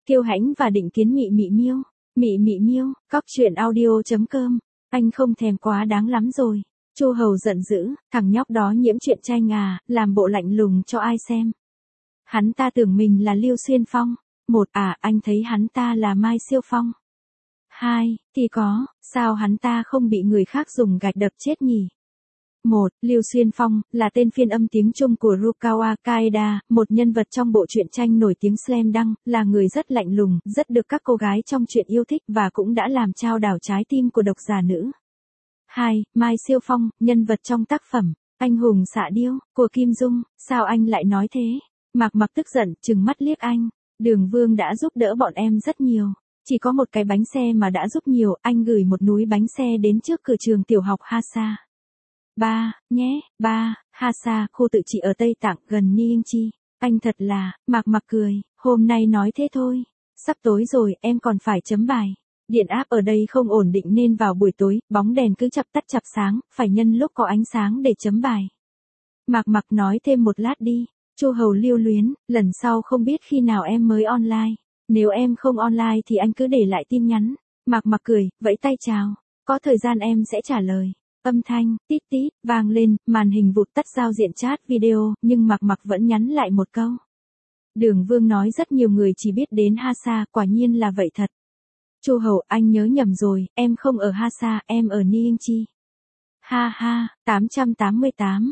Kiêu Hãnh và định kiến Mị Mị Miêu. Mị Mị Miêu, cóc truyện audio.com. Anh không thèm quá đáng lắm rồi. Chu Hầu giận dữ, thằng nhóc đó nhiễm chuyện tranh à, làm bộ lạnh lùng cho ai xem. Hắn ta tưởng mình là Lưu Xuyên Phong. 1. Anh thấy hắn ta là Mai Siêu Phong. 2. Thì có, sao hắn ta không bị người khác dùng gạch đập chết nhỉ? 1. Lưu Xuyên Phong, là tên phiên âm tiếng Trung của Rukawa Kaeda, một nhân vật trong bộ truyện tranh nổi tiếng Slam Dunk, là người rất lạnh lùng, rất được các cô gái trong truyện yêu thích và cũng đã làm trao đảo trái tim của độc giả nữ. 2. Mai Siêu Phong, nhân vật trong tác phẩm Anh hùng xạ điêu, của Kim Dung, sao anh lại nói thế? Mạc Mặc tức giận, trừng mắt liếc anh. Đường Vương đã giúp đỡ bọn em rất nhiều. Chỉ có một cái bánh xe mà đã giúp nhiều, anh gửi một núi bánh xe đến trước cửa trường tiểu học Hasa. 3. Nhé, 3. Hasa, khu tự trị ở Tây Tạng, gần Niingchi. Anh thật là, Mạc Mặc cười, hôm nay nói thế thôi. Sắp tối rồi, em còn phải chấm bài. Điện áp ở đây không ổn định nên vào buổi tối, bóng đèn cứ chập tắt chập sáng, phải nhân lúc có ánh sáng để chấm bài. Mạc Mặc nói thêm một lát đi. Chu Hầu lưu luyến, lần sau không biết khi nào em mới online. Nếu em không online thì anh cứ để lại tin nhắn. Mạc Mặc cười, vẫy tay chào. Có thời gian em sẽ trả lời. Âm thanh, tít tít, vang lên, màn hình vụt tắt giao diện chat video, nhưng Mạc Mặc vẫn nhắn lại một câu. Đường Vương nói rất nhiều người chỉ biết đến Hasa, quả nhiên là vậy thật. Chu Hầu, anh nhớ nhầm rồi, em không ở Hasa, em ở Niingchi. Ha ha, 888.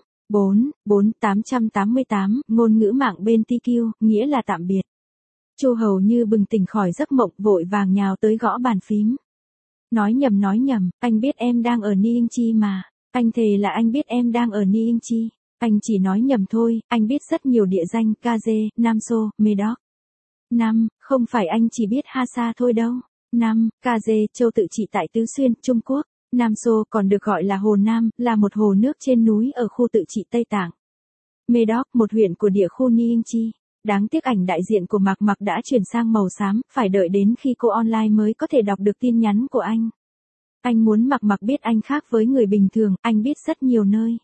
888, ngôn ngữ mạng bên TQ, nghĩa là tạm biệt. Chu Hầu như bừng tỉnh khỏi giấc mộng, vội vàng nhào tới gõ bàn phím. Nói nhầm, anh biết em đang ở Niingchi mà. Anh thề là anh biết em đang ở Niingchi. Anh chỉ nói nhầm thôi, anh biết rất nhiều địa danh, Kaze, Namso, Medok. 5. Không phải anh chỉ biết Hasa thôi đâu. 5. Kaze, châu tự trị tại Tứ Xuyên, Trung Quốc. Namso còn được gọi là Hồ Nam, là một hồ nước trên núi ở khu tự trị Tây Tạng. Medok, một huyện của địa khu Niingchi. Đáng tiếc ảnh đại diện của Mạc Mặc đã chuyển sang màu xám, phải đợi đến khi cô online mới có thể đọc được tin nhắn của anh. Anh muốn Mạc Mặc biết anh khác với người bình thường, anh biết rất nhiều nơi.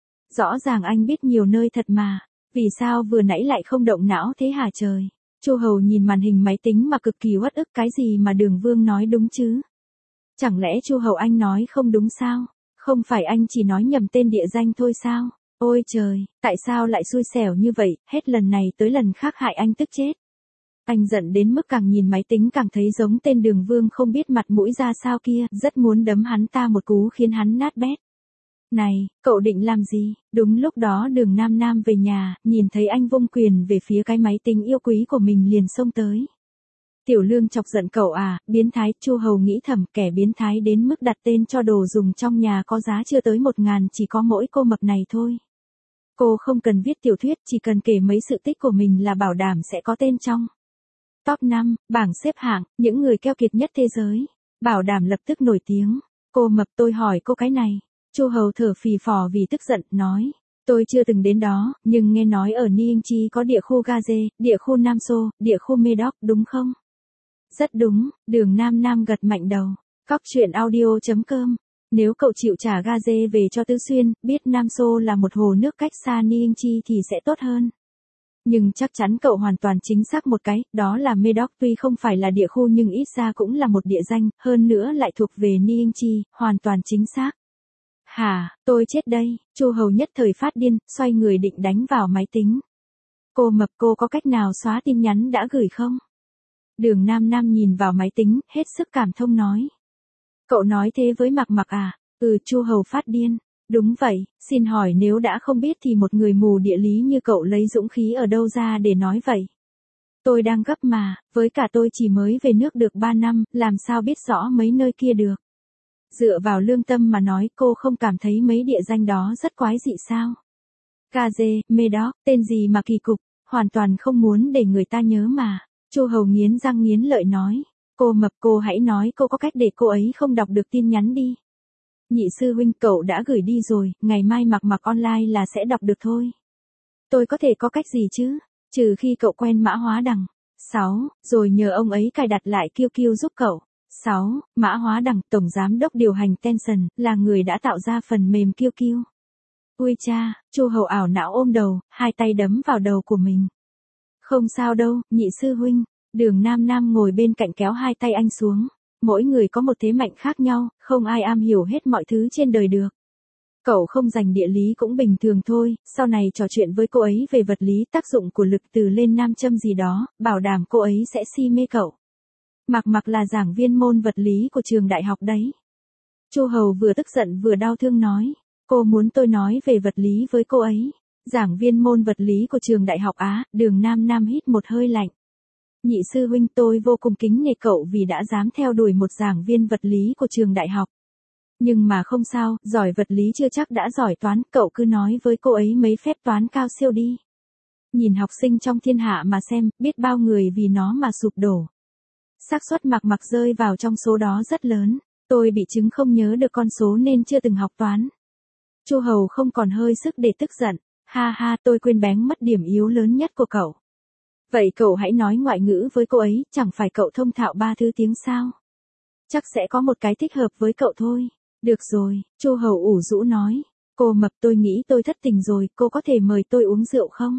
Rõ ràng anh biết nhiều nơi thật mà, vì sao vừa nãy lại không động não thế hả trời? Chu Hầu nhìn màn hình máy tính mà cực kỳ uất ức, cái gì mà Đường Vương nói đúng chứ? Chẳng lẽ Chu Hầu anh nói không đúng sao? Không phải anh chỉ nói nhầm tên địa danh thôi sao? Ôi trời, tại sao lại xui xẻo như vậy, hết lần này tới lần khác hại anh tức chết. Anh giận đến mức càng nhìn máy tính càng thấy giống tên Đường Vương không biết mặt mũi ra sao kia, rất muốn đấm hắn ta một cú khiến hắn nát bét. Này, cậu định làm gì? Đúng lúc đó Đường Nam Nam về nhà, nhìn thấy anh vung quyền về phía cái máy tính yêu quý của mình liền xông tới. Tiểu Lương chọc giận cậu à, biến thái. Chu Hầu nghĩ thầm, kẻ biến thái đến mức đặt tên cho đồ dùng trong nhà có giá chưa tới 1.000 chỉ có mỗi cô mập này thôi. Cô không cần viết tiểu thuyết, chỉ cần kể mấy sự tích của mình là bảo đảm sẽ có tên trong Top 5, bảng xếp hạng, những người keo kiệt nhất thế giới. Bảo đảm lập tức nổi tiếng. Cô mập, tôi hỏi cô cái này. Chu Hầu thở phì phò vì tức giận, nói. Tôi chưa từng đến đó, nhưng nghe nói ở Niingchi có địa khu Gaze, địa khu Namso, địa khu Medok, đúng không? Rất đúng, Đường Nam Nam gật mạnh đầu. Cóc truyện audio.com. Nếu cậu chịu trả Gaze về cho Tứ Xuyên, biết Namso là một hồ nước cách xa Niingchi thì sẽ tốt hơn. Nhưng chắc chắn cậu hoàn toàn chính xác một cái, đó là Medok tuy không phải là địa khu nhưng ít ra cũng là một địa danh, hơn nữa lại thuộc về Niingchi, hoàn toàn chính xác. Hả, tôi chết đây, Chu Hầu nhất thời phát điên, xoay người định đánh vào máy tính. Cô mập, cô có cách nào xóa tin nhắn đã gửi không? Đường Nam Nam nhìn vào máy tính, hết sức cảm thông nói. Cậu nói thế với Mạc Mặc à? Chu Hầu phát điên. Đúng vậy, xin hỏi nếu đã không biết thì một người mù địa lý như cậu lấy dũng khí ở đâu ra để nói vậy? Tôi đang gấp mà, với cả tôi chỉ mới về nước được 3 năm, làm sao biết rõ mấy nơi kia được? Dựa vào lương tâm mà nói, cô không cảm thấy mấy địa danh đó rất quái dị sao? Kaze, Medok, tên gì mà kỳ cục, hoàn toàn không muốn để người ta nhớ mà. Chu Hầu nghiến răng nghiến lợi nói. Cô mập, cô hãy nói cô có cách để cô ấy không đọc được tin nhắn đi. Nhị sư huynh, cậu đã gửi đi rồi, ngày mai Mạc Mặc online là sẽ đọc được thôi. Tôi có thể có cách gì chứ? Trừ khi cậu quen Mã Hóa Đằng. 6. Rồi nhờ ông ấy cài đặt lại QQ giúp cậu. 6. Mã Hóa Đằng, tổng giám đốc điều hành Tencent, là người đã tạo ra phần mềm QQ. Ui cha, Chu Hầu ảo não ôm đầu, hai tay đấm vào đầu của mình. Không sao đâu, nhị sư huynh, Đường Nam Nam ngồi bên cạnh kéo hai tay anh xuống. Mỗi người có một thế mạnh khác nhau, không ai am hiểu hết mọi thứ trên đời được. Cậu không dành địa lý cũng bình thường thôi, sau này trò chuyện với cô ấy về vật lý, tác dụng của lực từ lên nam châm gì đó, bảo đảm cô ấy sẽ si mê cậu. Mặc Mặc là giảng viên môn vật lý của trường đại học đấy. Chu Hầu vừa tức giận vừa đau thương nói, cô muốn tôi nói về vật lý với cô ấy. Giảng viên môn vật lý của trường đại học Á. Đường Nam Nam hít một hơi lạnh. Nhị sư huynh, tôi vô cùng kính nể cậu vì đã dám theo đuổi một giảng viên vật lý của trường đại học. Nhưng mà không sao, giỏi vật lý chưa chắc đã giỏi toán, cậu cứ nói với cô ấy mấy phép toán cao siêu đi. Nhìn học sinh trong thiên hạ mà xem, biết bao người vì nó mà sụp đổ. Xác suất Mặc Mặc rơi vào trong số đó rất lớn, tôi bị chứng không nhớ được con số nên chưa từng học toán. Chu Hầu không còn hơi sức để tức giận, ha ha, tôi quên bén mất điểm yếu lớn nhất của cậu. Vậy cậu hãy nói ngoại ngữ với cô ấy, chẳng phải cậu thông thạo 3 thứ tiếng sao? Chắc sẽ có một cái thích hợp với cậu thôi. Được rồi, Chu Hầu ủ rũ nói. Cô Mập, tôi nghĩ tôi thất tình rồi, cô có thể mời tôi uống rượu không?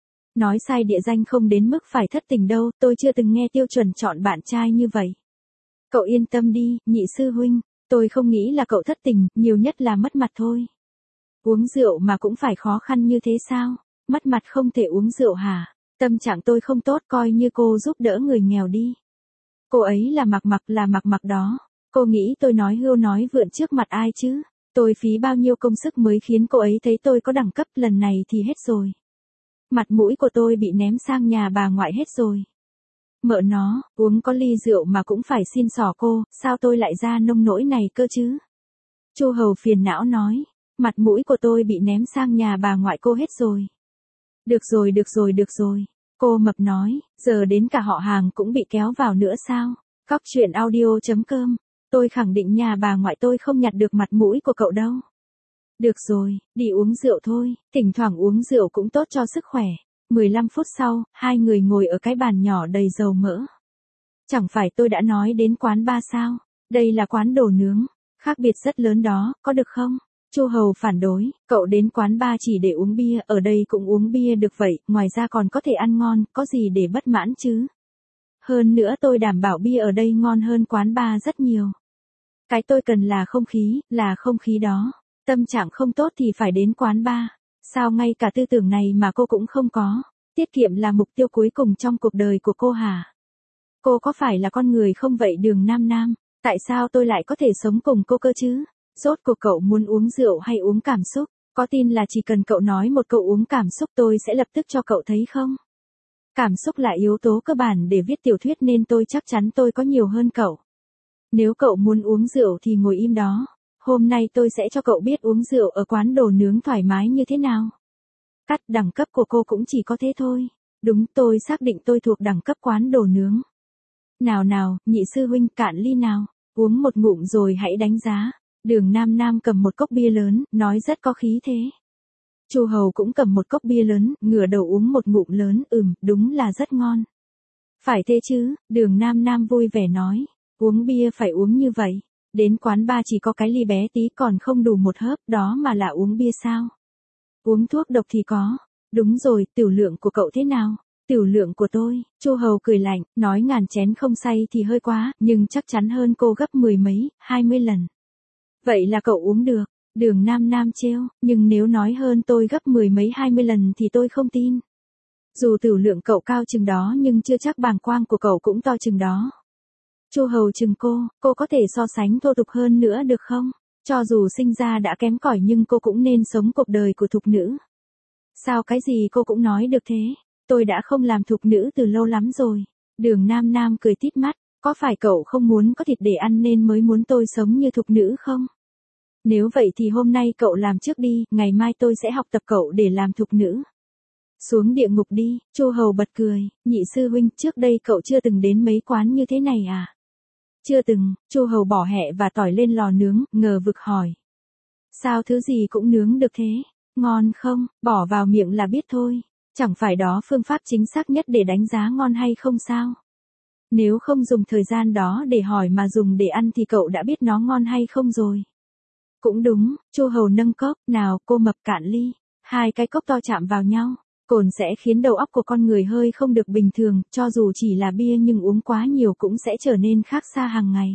Nói sai địa danh không đến mức phải thất tình đâu, tôi chưa từng nghe tiêu chuẩn chọn bạn trai như vậy. Cậu yên tâm đi, nhị sư huynh, tôi không nghĩ là cậu thất tình, nhiều nhất là mất mặt thôi. Uống rượu mà cũng phải khó khăn như thế sao? Mất mặt không thể uống rượu hả? Tâm trạng tôi không tốt, coi như cô giúp đỡ người nghèo đi. Cô ấy là Mặc Mặc, là Mặc Mặc đó. Cô nghĩ tôi nói hưu nói vượn trước mặt ai chứ? Tôi phí bao nhiêu công sức mới khiến cô ấy thấy tôi có đẳng cấp, lần này thì hết rồi. Mặt mũi của tôi bị ném sang nhà bà ngoại hết rồi. Mợ nó, uống có ly rượu mà cũng phải xin xỏ cô, sao tôi lại ra nông nỗi này cơ chứ? Chu Hầu phiền não nói, mặt mũi của tôi bị ném sang nhà bà ngoại cô hết rồi. Được rồi, được rồi, được rồi. Cô Mập nói, giờ đến cả họ hàng cũng bị kéo vào nữa sao? Cóc truyện audio.com. Tôi khẳng định nhà bà ngoại tôi không nhặt được mặt mũi của cậu đâu. Được rồi, đi uống rượu thôi, thỉnh thoảng uống rượu cũng tốt cho sức khỏe. 15 phút sau, hai người ngồi ở cái bàn nhỏ đầy dầu mỡ. Chẳng phải tôi đã nói đến quán bar sao? Đây là quán đồ nướng, khác biệt rất lớn đó, có được không? Chu Hầu phản đối, cậu đến quán bar chỉ để uống bia, ở đây cũng uống bia được vậy, ngoài ra còn có thể ăn ngon, có gì để bất mãn chứ? Hơn nữa tôi đảm bảo bia ở đây ngon hơn quán bar rất nhiều. Cái tôi cần là không khí đó. Tâm trạng không tốt thì phải đến quán bar. Sao ngay cả tư tưởng này mà cô cũng không có? Tiết kiệm là mục tiêu cuối cùng trong cuộc đời của cô hả? Cô có phải là con người không vậy Đường Nam Nam? Tại sao tôi lại có thể sống cùng cô cơ chứ? Rốt cuộc cậu muốn uống rượu hay uống cảm xúc? Có tin là chỉ cần cậu nói một câu uống cảm xúc tôi sẽ lập tức cho cậu thấy không? Cảm xúc là yếu tố cơ bản để viết tiểu thuyết nên tôi chắc chắn tôi có nhiều hơn cậu. Nếu cậu muốn uống rượu thì ngồi im đó. Hôm nay tôi sẽ cho cậu biết uống rượu ở quán đồ nướng thoải mái như thế nào. Cắt, đẳng cấp của cô cũng chỉ có thế thôi. Đúng, tôi xác định tôi thuộc đẳng cấp quán đồ nướng. Nào nào, nhị sư huynh, cạn ly nào. Uống một ngụm rồi hãy đánh giá. Đường Nam Nam cầm một cốc bia lớn, nói rất có khí thế. Chu Hầu cũng cầm một cốc bia lớn, ngửa đầu uống một ngụm lớn, đúng là rất ngon. Phải thế chứ, Đường Nam Nam vui vẻ nói. Uống bia phải uống như vậy. Đến quán bar chỉ có cái ly bé tí còn không đủ một hớp, đó mà là uống bia sao? Uống thuốc độc thì có. Đúng rồi, tiểu lượng của cậu thế nào? Tiểu lượng của tôi, Chu Hầu cười lạnh, nói ngàn chén không say thì hơi quá, nhưng chắc chắn hơn cô gấp 10 mấy, 20 lần. Vậy là cậu uống được. Đường Nam Nam trêu, nhưng nếu nói hơn tôi gấp 10 mấy 20 lần thì tôi không tin. Dù tiểu lượng cậu cao chừng đó nhưng chưa chắc bàng quang của cậu cũng to chừng đó. Chu Hầu chừng cô có thể so sánh thô tục hơn nữa được không? Cho dù sinh ra đã kém cỏi nhưng cô cũng nên sống cuộc đời của thục nữ. Sao cái gì cô cũng nói được thế? Tôi đã không làm thục nữ từ lâu lắm rồi. Đường Nam Nam cười tít mắt, có phải cậu không muốn có thịt để ăn nên mới muốn tôi sống như thục nữ không? Nếu vậy thì hôm nay cậu làm trước đi, ngày mai tôi sẽ học tập cậu để làm thục nữ. Xuống địa ngục đi, Chu Hầu bật cười, nhị sư huynh, trước đây cậu chưa từng đến mấy quán như thế này à? Chưa từng, Chu Hầu bỏ hẹ và tỏi lên lò nướng, ngờ vực hỏi. Sao thứ gì cũng nướng được thế? Ngon không? Bỏ vào miệng là biết thôi. Chẳng phải đó phương pháp chính xác nhất để đánh giá ngon hay không sao? Nếu không dùng thời gian đó để hỏi mà dùng để ăn thì cậu đã biết nó ngon hay không rồi. Cũng đúng, Chu Hầu nâng cốc, nào cô Mập cạn ly. Hai cái cốc to chạm vào nhau. Cồn sẽ khiến đầu óc của con người hơi không được bình thường, cho dù chỉ là bia nhưng uống quá nhiều cũng sẽ trở nên khác xa hàng ngày.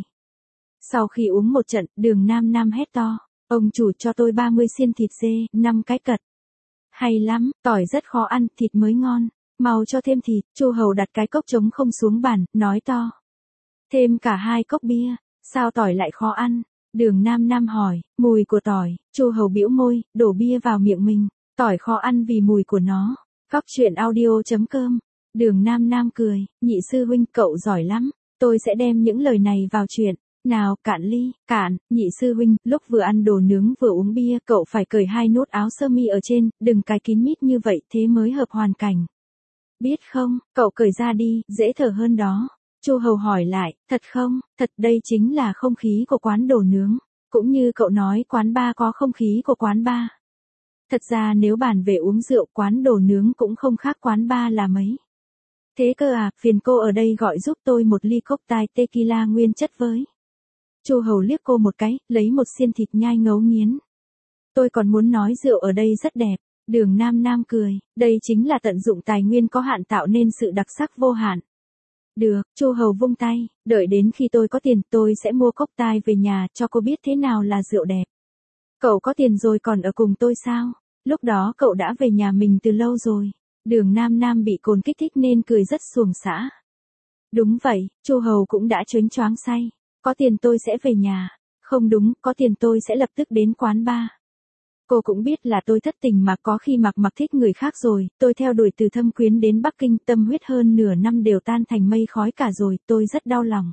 Sau khi uống một trận, Đường Nam Nam hét to, ông chủ cho tôi 30 xiên thịt dê, 5 cái cật. Hay lắm, tỏi rất khó ăn, thịt mới ngon. Mau cho thêm thịt. Chu Hầu đặt cái cốc trống không xuống bàn, nói to. Thêm cả 2 cốc bia, sao tỏi lại khó ăn? Đường Nam Nam hỏi, mùi của tỏi. Chu Hầu bĩu môi, đổ bia vào miệng mình. Tỏi khó ăn vì mùi của nó. Cóc truyện audio.com. Đường Nam Nam cười, nhị sư huynh cậu giỏi lắm. Tôi sẽ đem những lời này vào chuyện. Nào, cạn ly, cạn, nhị sư huynh, lúc vừa ăn đồ nướng vừa uống bia, cậu phải cởi 2 nút áo sơ mi ở trên, đừng cài kín mít như vậy, thế mới hợp hoàn cảnh. Biết không, cậu cởi ra đi, dễ thở hơn đó. Chu Hầu hỏi lại, thật không, thật đây chính là không khí của quán đồ nướng. Cũng như cậu nói quán bar có không khí của quán bar. Thật ra nếu bàn về uống rượu quán đồ nướng cũng không khác quán bar là mấy. Thế cơ à, phiền cô ở đây gọi giúp tôi một ly cocktail tequila nguyên chất với. Chu Hầu liếc cô một cái, lấy một xiên thịt nhai ngấu nghiến. Tôi còn muốn nói rượu ở đây rất đẹp. Đường Nam Nam cười, đây chính là tận dụng tài nguyên có hạn tạo nên sự đặc sắc vô hạn. Được, Chu Hầu vung tay, đợi đến khi tôi có tiền tôi sẽ mua cocktail về nhà cho cô biết thế nào là rượu đẹp. Cậu có tiền rồi còn ở cùng tôi sao? Lúc đó cậu đã về nhà mình từ lâu rồi. Đường Nam Nam bị Cồn kích thích nên cười rất xuồng xã. Đúng vậy, Chu Hầu cũng đã chớnh choáng say. Có tiền tôi sẽ về nhà. Không đúng, có tiền tôi sẽ lập tức đến quán bar. Cô cũng biết là tôi thất tình mà có khi mặc thích người khác rồi, tôi theo đuổi từ Thâm Quyến đến Bắc Kinh, tâm huyết hơn nửa năm đều tan thành mây khói cả rồi, tôi rất đau lòng.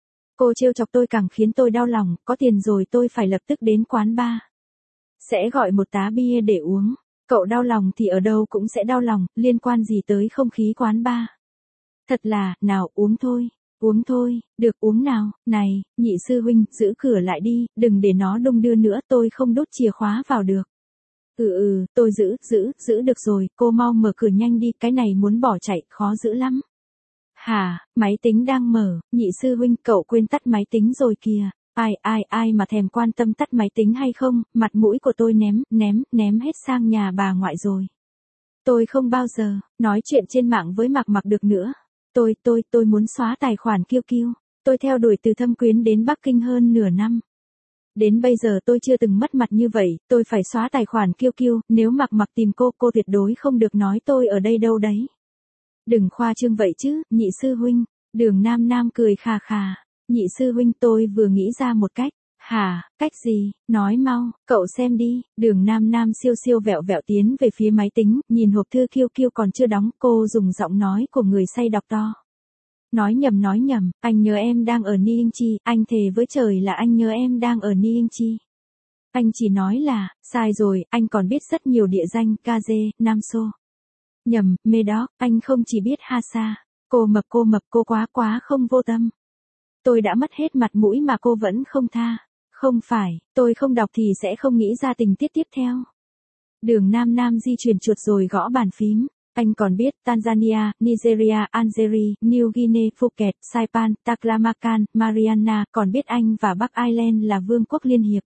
Cô trêu chọc tôi càng khiến tôi đau lòng, có tiền rồi tôi phải lập tức đến quán bar. Sẽ gọi một tá bia để uống. Cậu đau lòng thì ở đâu cũng sẽ đau lòng, liên quan gì tới không khí quán bar. Thật là, nào uống thôi, được uống nào, này, nhị sư huynh, giữ cửa lại đi, đừng để nó đung đưa nữa, tôi không đút chìa khóa vào được. Tôi giữ được rồi, cô mau mở cửa nhanh đi, cái này muốn bỏ chạy, khó giữ lắm. Hả, máy tính đang mở, nhị sư huynh, cậu quên tắt máy tính rồi kìa. Ai mà thèm quan tâm tắt máy tính hay không, mặt mũi của tôi ném hết sang nhà bà ngoại rồi. Tôi không bao giờ nói chuyện trên mạng với Mặc được nữa. Tôi muốn xóa tài khoản QQ. Tôi theo đuổi từ Thâm Quyến đến Bắc Kinh hơn nửa năm. Đến bây giờ tôi chưa từng mất mặt như vậy, tôi phải xóa tài khoản QQ, nếu Mặc tìm cô tuyệt đối không được nói tôi ở đây đâu đấy. Đừng khoa trương vậy chứ, nhị sư huynh. Đường Nam Nam cười khà khà. Nhị sư huynh tôi vừa nghĩ ra một cách. Hả, cách gì, nói mau, cậu xem đi. Đường Nam Nam siêu vẹo tiến về phía máy tính, nhìn hộp thư QQ còn chưa đóng, cô dùng giọng nói của người say đọc to. Nói nhầm, anh nhớ em đang ở Niingchi, anh thề với trời là anh nhớ em đang ở Niingchi. Anh chỉ nói là, sai rồi, anh còn biết rất nhiều địa danh, Kaze, Namso. Nhầm, Medoc, anh không chỉ biết Hasa. Cô mập, cô quá không vô tâm. Tôi đã mất hết mặt mũi mà cô vẫn không tha. Không phải, tôi không đọc thì sẽ không nghĩ ra tình tiết tiếp theo. Đường Nam Nam di chuyển chuột rồi gõ bàn phím. Anh còn biết Tanzania, Nigeria, Algeria, New Guinea, Phuket, Saipan, Taklamakan, Mariana, còn biết Anh và Bắc Ireland là vương quốc liên hiệp.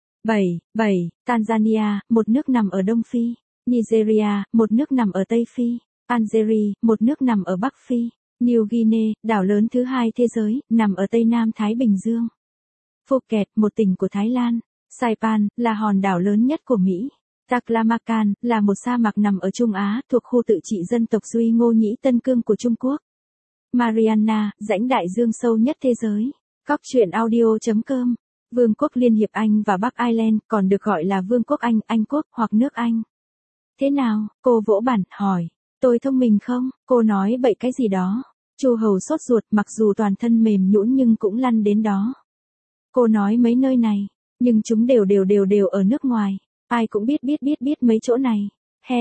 7. Tanzania, một nước nằm ở Đông Phi. Nigeria, một nước nằm ở Tây Phi. Algeria, một nước nằm ở Bắc Phi. New Guinea, đảo lớn thứ 2 thế giới, nằm ở Tây Nam Thái Bình Dương. Phuket, một tỉnh của Thái Lan. Saipan, là hòn đảo lớn nhất của Mỹ. Taklamakan, là một sa mạc nằm ở Trung Á, thuộc khu tự trị dân tộc Duy Ngô Nhĩ Tân Cương của Trung Quốc. Mariana, rãnh đại dương sâu nhất thế giới. Cóc truyện audio.com. Vương quốc Liên hiệp Anh và Bắc Ireland, còn được gọi là Vương quốc Anh, Anh quốc, hoặc nước Anh. Thế nào, cô vỗ bàn, hỏi. Tôi thông minh không? Cô nói bậy cái gì đó. Chu Hầu sốt ruột, mặc dù toàn thân mềm nhũn nhưng cũng lăn đến đó. Cô nói mấy nơi này, nhưng chúng đều ở nước ngoài. Ai cũng biết mấy chỗ này. He,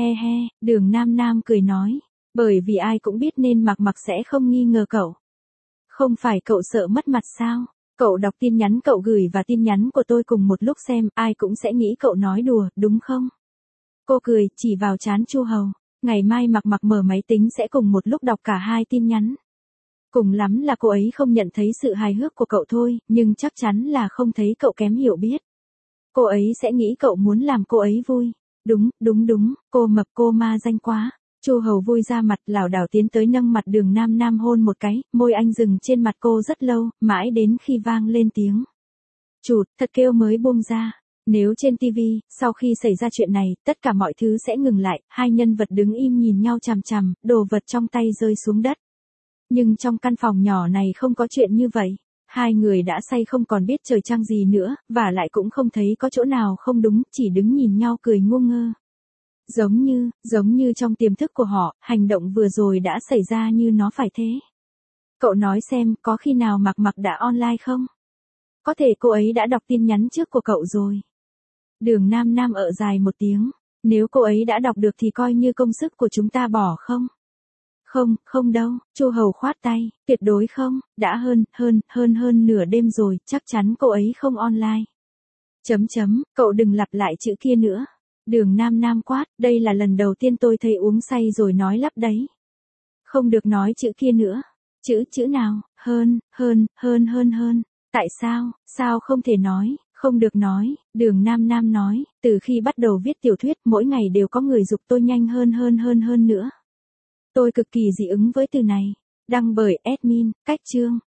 Đường Nam Nam cười nói. Bởi vì ai cũng biết nên Mặc sẽ không nghi ngờ cậu. Không phải cậu sợ mất mặt sao? Cậu đọc tin nhắn cậu gửi và tin nhắn của tôi cùng một lúc xem, ai cũng sẽ nghĩ cậu nói đùa, đúng không? Cô cười, chỉ vào trán Chu Hầu. Ngày mai Mặc mở máy tính sẽ cùng một lúc đọc cả 2 tin nhắn. Cùng lắm là cô ấy không nhận thấy sự hài hước của cậu thôi, nhưng chắc chắn là không thấy cậu kém hiểu biết. Cô ấy sẽ nghĩ cậu muốn làm cô ấy vui. Đúng, cô mập cô ma danh quá. Chu Hầu vui ra mặt lảo đảo tiến tới nâng mặt Đường Nam Nam hôn một cái, môi anh dừng trên mặt cô rất lâu, mãi đến khi vang lên tiếng chụt, thật kêu mới buông ra. Nếu trên TV, sau khi xảy ra chuyện này, tất cả mọi thứ sẽ ngừng lại, hai nhân vật đứng im nhìn nhau chằm chằm, đồ vật trong tay rơi xuống đất. Nhưng trong căn phòng nhỏ này không có chuyện như vậy. Hai người đã say không còn biết trời trăng gì nữa, và lại cũng không thấy có chỗ nào không đúng, chỉ đứng nhìn nhau cười ngu ngơ. Giống như trong tiềm thức của họ, hành động vừa rồi đã xảy ra như nó phải thế. Cậu nói xem, có khi nào Mặc Mặc đã online không? Có thể cô ấy đã đọc tin nhắn trước của cậu rồi. Đường Nam Nam ợ dài một tiếng. Nếu cô ấy đã đọc được thì coi như công sức của chúng ta bỏ không? Không đâu, Chu Hầu khoát tay, tuyệt đối không, đã hơn nửa đêm rồi, chắc chắn cô ấy không online. Cậu đừng lặp lại chữ kia nữa. Đường Nam Nam quát, đây là lần đầu tiên tôi thấy uống say rồi nói lắp đấy. Không được nói chữ kia nữa. Chữ nào, hơn. Tại sao không thể nói, không được nói, Đường Nam Nam nói, từ khi bắt đầu viết tiểu thuyết mỗi ngày đều có người giục tôi nhanh hơn nữa. Tôi cực kỳ dị ứng với từ này. Đăng bởi admin, cách chương.